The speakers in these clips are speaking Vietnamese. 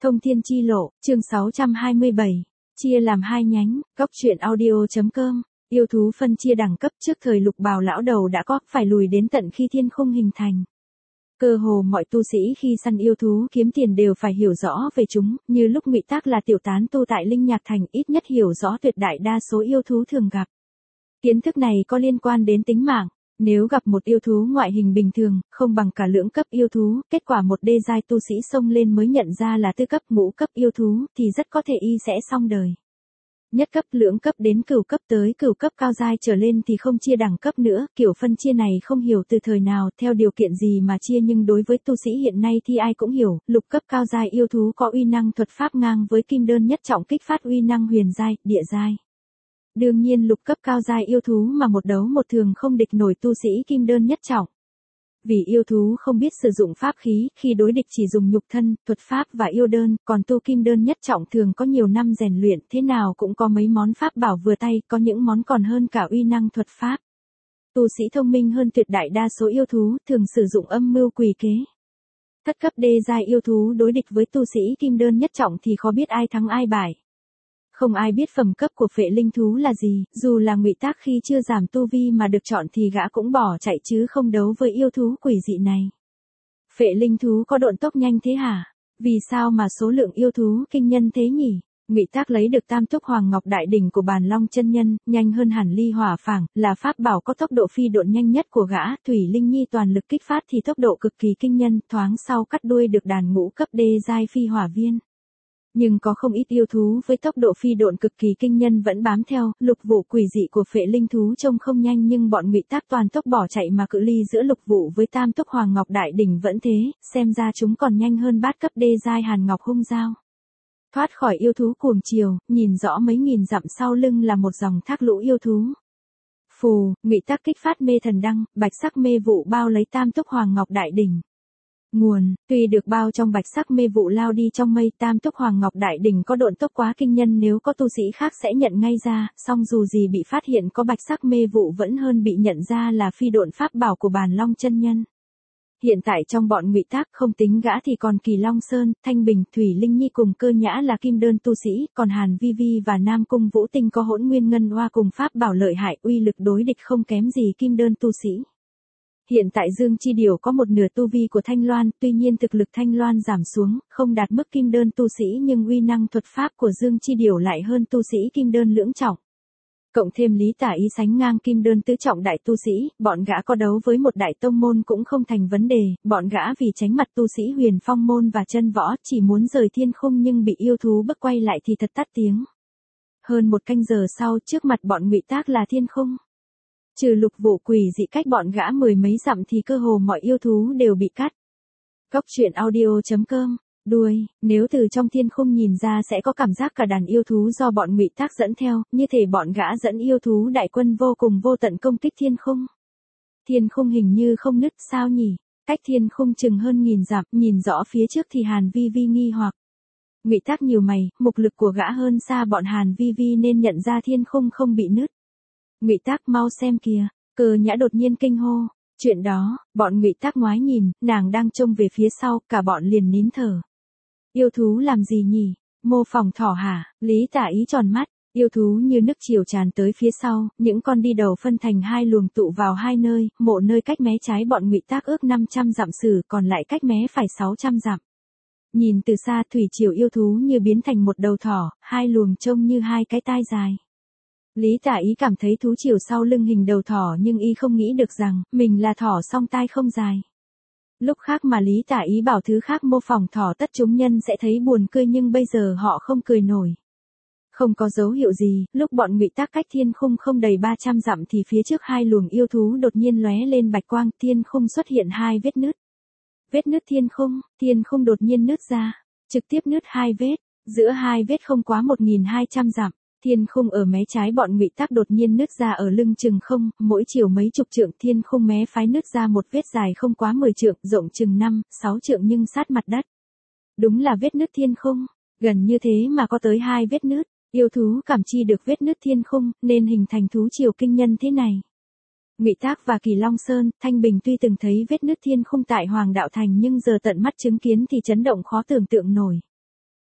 Thông thiên chi lộ, chương 627, chia làm hai nhánh, góc truyện audio.com, yêu thú phân chia đẳng cấp trước thời Lục Bào lão đầu đã có, phải lùi đến tận khi thiên khung hình thành. Cơ hồ mọi tu sĩ khi săn yêu thú kiếm tiền đều phải hiểu rõ về chúng, như lúc Ngụy Tác là tiểu tán tu tại Linh Nhạc Thành ít nhất hiểu rõ tuyệt đại đa số yêu thú thường gặp. Kiến thức này có liên quan đến tính mạng. Nếu gặp một yêu thú ngoại hình bình thường, không bằng cả lưỡng cấp yêu thú, kết quả một đê giai tu sĩ xông lên mới nhận ra là tư cấp ngũ cấp yêu thú, thì rất có thể y sẽ xong đời. Nhất cấp lưỡng cấp đến cửu cấp tới cửu cấp cao giai trở lên thì không chia đẳng cấp nữa, kiểu phân chia này không hiểu từ thời nào, theo điều kiện gì mà chia, nhưng đối với tu sĩ hiện nay thì ai cũng hiểu, lục cấp cao giai yêu thú có uy năng thuật pháp ngang với kim đơn nhất trọng kích phát uy năng huyền giai, địa giai. Đương nhiên lục cấp cao giai yêu thú mà một đấu một thường không địch nổi tu sĩ kim đơn nhất trọng. Vì yêu thú không biết sử dụng pháp khí, khi đối địch chỉ dùng nhục thân, thuật pháp và yêu đơn, còn tu kim đơn nhất trọng thường có nhiều năm rèn luyện, thế nào cũng có mấy món pháp bảo vừa tay, có những món còn hơn cả uy năng thuật pháp. Tu sĩ thông minh hơn tuyệt đại đa số yêu thú, thường sử dụng âm mưu quỷ kế. Thất cấp đê giai yêu thú đối địch với tu sĩ kim đơn nhất trọng thì khó biết ai thắng ai bại. Không ai biết phẩm cấp của phệ linh thú là gì, dù là Ngụy Tác khi chưa giảm tu vi mà được chọn thì gã cũng bỏ chạy chứ không đấu với yêu thú quỷ dị này. Phệ linh thú có độn tốc nhanh thế hả? Vì sao mà số lượng yêu thú kinh nhân thế nhỉ? Ngụy Tác lấy được Tam Túc Hoàng Ngọc Đại Đỉnh của Bàn Long chân nhân, nhanh hơn hẳn Ly Hỏa Phảng, là pháp bảo có tốc độ phi độn nhanh nhất của gã, Thủy Linh Nhi toàn lực kích phát thì tốc độ cực kỳ kinh nhân, thoáng sau cắt đuôi được đàn ngũ cấp đê giai phi hỏa viên. Nhưng có không ít yêu thú với tốc độ phi độn cực kỳ kinh nhân vẫn bám theo, lục vụ quỷ dị của phệ linh thú trông không nhanh nhưng bọn Ngụy Tác toàn tốc bỏ chạy mà cự ly giữa lục vụ với Tam Túc Hoàng Ngọc Đại Đỉnh vẫn thế, xem ra chúng còn nhanh hơn bát cấp đê giai Hàn Ngọc Hung Dao. Thoát khỏi yêu thú cuồng chiều, nhìn rõ mấy nghìn dặm sau lưng là một dòng thác lũ yêu thú. Phù, Ngụy Tác kích phát mê thần đăng, bạch sắc mê vụ bao lấy Tam Túc Hoàng Ngọc Đại Đỉnh. Nguồn, tuy được bao trong bạch sắc mê vụ lao đi trong mây, Tam Túc Hoàng Ngọc Đại Đỉnh có độn tốc quá kinh nhân, nếu có tu sĩ khác sẽ nhận ngay ra, song dù gì bị phát hiện có bạch sắc mê vụ vẫn hơn bị nhận ra là phi độn pháp bảo của Bàn Long chân nhân. Hiện tại trong bọn Ngụy Tác không tính gã thì còn Kỳ Long Sơn, Thanh Bình, Thủy Linh Nhi cùng Cơ Nhã là kim đơn tu sĩ, còn Hàn Vi Vi và Nam Cung Vũ Tinh có Hỗn Nguyên Ngân Hoa cùng pháp bảo lợi hại, uy lực đối địch không kém gì kim đơn tu sĩ. Hiện tại Dương Chi Điểu có một nửa tu vi của Thanh Loan, tuy nhiên thực lực Thanh Loan giảm xuống, không đạt mức kim đơn tu sĩ nhưng uy năng thuật pháp của Dương Chi Điểu lại hơn tu sĩ kim đơn lưỡng trọng. Cộng thêm Lý Tả Ý sánh ngang kim đơn tứ trọng đại tu sĩ, bọn gã có đấu với một đại tông môn cũng không thành vấn đề, bọn gã vì tránh mặt tu sĩ Huyền Phong môn và chân võ chỉ muốn rời thiên khung nhưng bị yêu thú bức quay lại thì thật tắt tiếng. Hơn một canh giờ sau trước mặt bọn Ngụy Tác là thiên khung. Trừ lục vụ quỷ dị cách bọn gã mười mấy dặm thì cơ hồ mọi yêu thú đều bị cắt. Góc truyện audio.com, đuôi, nếu từ trong thiên khung nhìn ra sẽ có cảm giác cả đàn yêu thú do bọn Ngụy Tác dẫn theo, như thể bọn gã dẫn yêu thú đại quân vô cùng vô tận công kích thiên khung. Thiên khung hình như không nứt sao nhỉ, cách thiên khung chừng hơn nghìn dặm, nhìn rõ phía trước thì Hàn Vi Vi nghi hoặc. Ngụy Tác nhiều mày, mục lực của gã hơn xa bọn Hàn Vi Vi nên nhận ra thiên khung không bị nứt. Ngụy Tác mau xem kìa, Cơ Nhã đột nhiên kinh hô. Chuyện đó, bọn Ngụy Tác ngoái nhìn, nàng đang trông về phía sau, cả bọn liền nín thở. Yêu thú làm gì nhỉ? Mô phỏng thỏ hả? Lý Tả Ý tròn mắt, yêu thú như nước chiều tràn tới phía sau, những con đi đầu phân thành hai luồng tụ vào hai nơi, một nơi cách mé trái bọn Ngụy Tác ước 500 dặm sử, còn lại cách mé phải 600 dặm. Nhìn từ xa thủy triều yêu thú như biến thành một đầu thỏ, hai luồng trông như hai cái tai dài. Lý Tả Ý cảm thấy thú triều sau lưng hình đầu thỏ nhưng y không nghĩ được rằng, mình là thỏ song tai không dài. Lúc khác mà Lý Tả Ý bảo thứ khác mô phỏng thỏ tất chúng nhân sẽ thấy buồn cười nhưng bây giờ họ không cười nổi. Không có dấu hiệu gì, lúc bọn Ngụy Tác cách thiên khung không đầy 300 dặm thì phía trước hai luồng yêu thú đột nhiên lóe lên bạch quang, thiên khung xuất hiện hai vết nứt. Vết nứt thiên khung đột nhiên nứt ra, trực tiếp nứt hai vết, giữa hai vết không quá 1200 dặm. Thiên khung ở mé trái bọn Ngụy Tác đột nhiên nứt ra ở lưng chừng không, mỗi chiều mấy chục trượng, thiên khung mé phái nứt ra một vết dài không quá 10 trượng, rộng chừng 5, 6 trượng nhưng sát mặt đất. Đúng là vết nứt thiên khung, gần như thế mà có tới hai vết nứt, yêu thú cảm chi được vết nứt thiên khung, nên hình thành thú triều kinh nhân thế này. Ngụy Tác và Kỳ Long Sơn, Thanh Bình tuy từng thấy vết nứt thiên khung tại Hoàng Đạo Thành nhưng giờ tận mắt chứng kiến thì chấn động khó tưởng tượng nổi.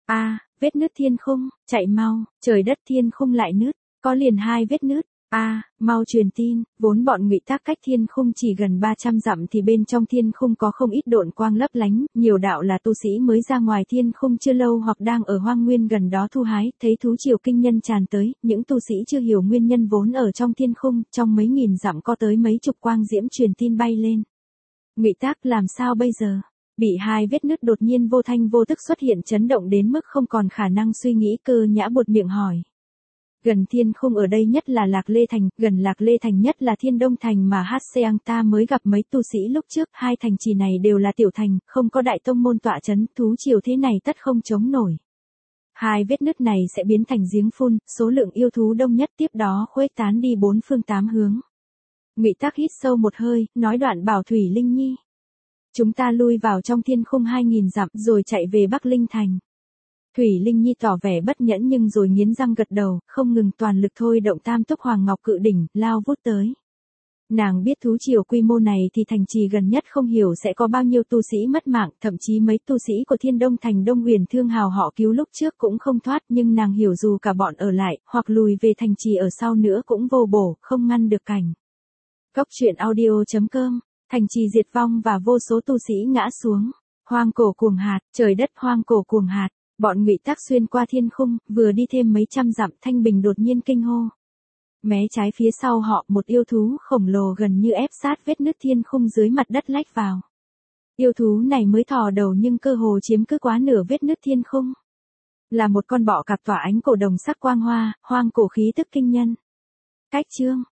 A, vết nứt thiên khung, chạy mau, trời đất thiên khung lại nứt, có liền 2 vết nứt. A, mau truyền tin, vốn bọn Ngụy Tác cách thiên khung chỉ gần 300 dặm thì bên trong thiên khung có không ít độn quang lấp lánh, nhiều đạo là tu sĩ mới ra ngoài thiên khung chưa lâu hoặc đang ở hoang nguyên gần đó thu hái, thấy thú triều kinh nhân tràn tới, những tu sĩ chưa hiểu nguyên nhân vốn ở trong thiên khung, trong mấy nghìn dặm có tới mấy chục quang diễm truyền tin bay lên. Ngụy Tác làm sao bây giờ? Bị 2 vết nứt đột nhiên vô thanh vô tức xuất hiện chấn động đến mức không còn khả năng suy nghĩ, Cơ Nhã buột miệng hỏi. Gần thiên khung ở đây nhất là Lạc Lê Thành, gần Lạc Lê Thành nhất là Thiên Đông Thành mà Hát Seang ta mới gặp mấy tu sĩ lúc trước, 2 thành trì này đều là tiểu thành, không có đại tông môn tọa trấn, thú triều thế này tất không chống nổi. 2 vết nứt này sẽ biến thành giếng phun, số lượng yêu thú đông nhất tiếp đó khuếch tán đi 4 phương 8 hướng. Ngụy Tác hít sâu một hơi, nói đoạn bảo Thủy Linh Nhi. Chúng ta lui vào trong thiên khung 2000 dặm rồi chạy về Bắc Linh Thành. Thủy Linh Nhi tỏ vẻ bất nhẫn nhưng rồi nghiến răng gật đầu, không ngừng toàn lực thôi động Tam Túc Hoàng Ngọc Cự Đỉnh, lao vút tới. Nàng biết thú triều quy mô này thì thành trì gần nhất không hiểu sẽ có bao nhiêu tu sĩ mất mạng, thậm chí mấy tu sĩ của Thiên Đông Thành Đông Huyền Thương Hào họ cứu lúc trước cũng không thoát, nhưng nàng hiểu dù cả bọn ở lại, hoặc lùi về thành trì ở sau nữa cũng vô bổ, không ngăn được cảnh. Góc truyện audio.com, thành trì diệt vong và vô số tu sĩ ngã xuống. Hoang cổ cuồng hạt, trời đất hoang cổ cuồng hạt. Bọn Ngụy Tác xuyên qua thiên khung, vừa đi thêm mấy trăm dặm, Thanh Bình đột nhiên kinh hô. Mé trái phía sau họ, một yêu thú khổng lồ gần như ép sát vết nứt thiên khung dưới mặt đất lách vào. Yêu thú này mới thò đầu nhưng cơ hồ chiếm cứ quá nửa vết nứt thiên khung. Là một con bọ cạp tỏa ánh cổ đồng sắc quang hoa, hoang cổ khí tức kinh nhân. Cách chương